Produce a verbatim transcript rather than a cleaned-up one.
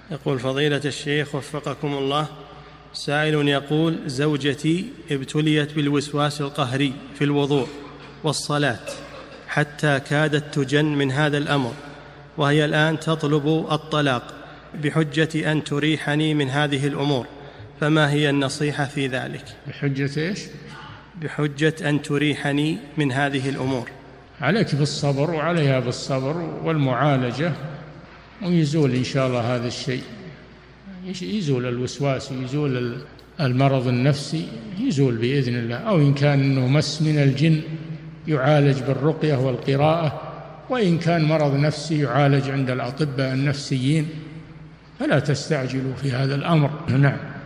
يقول فضيلة الشيخ وفقكم الله، سائل يقول زوجتي ابتليت بالوسواس القهري في الوضوء والصلاة حتى كادت تجن من هذا الأمر، وهي الآن تطلب الطلاق بحجة أن تريحني من هذه الأمور، فما هي النصيحة في ذلك؟ بحجة إيش؟ بحجة أن تريحني من هذه الأمور. عليك بالصبر وعليها بالصبر والمعالجة، ويزول إن شاء الله هذا الشيء، يزول الوسواس، يزول المرض النفسي، يزول بإذن الله. أو إن كان أنه مس من الجن يعالج بالرقية والقراءة، وإن كان مرض نفسي يعالج عند الأطباء النفسيين، فلا تستعجلوا في هذا الأمر. نعم.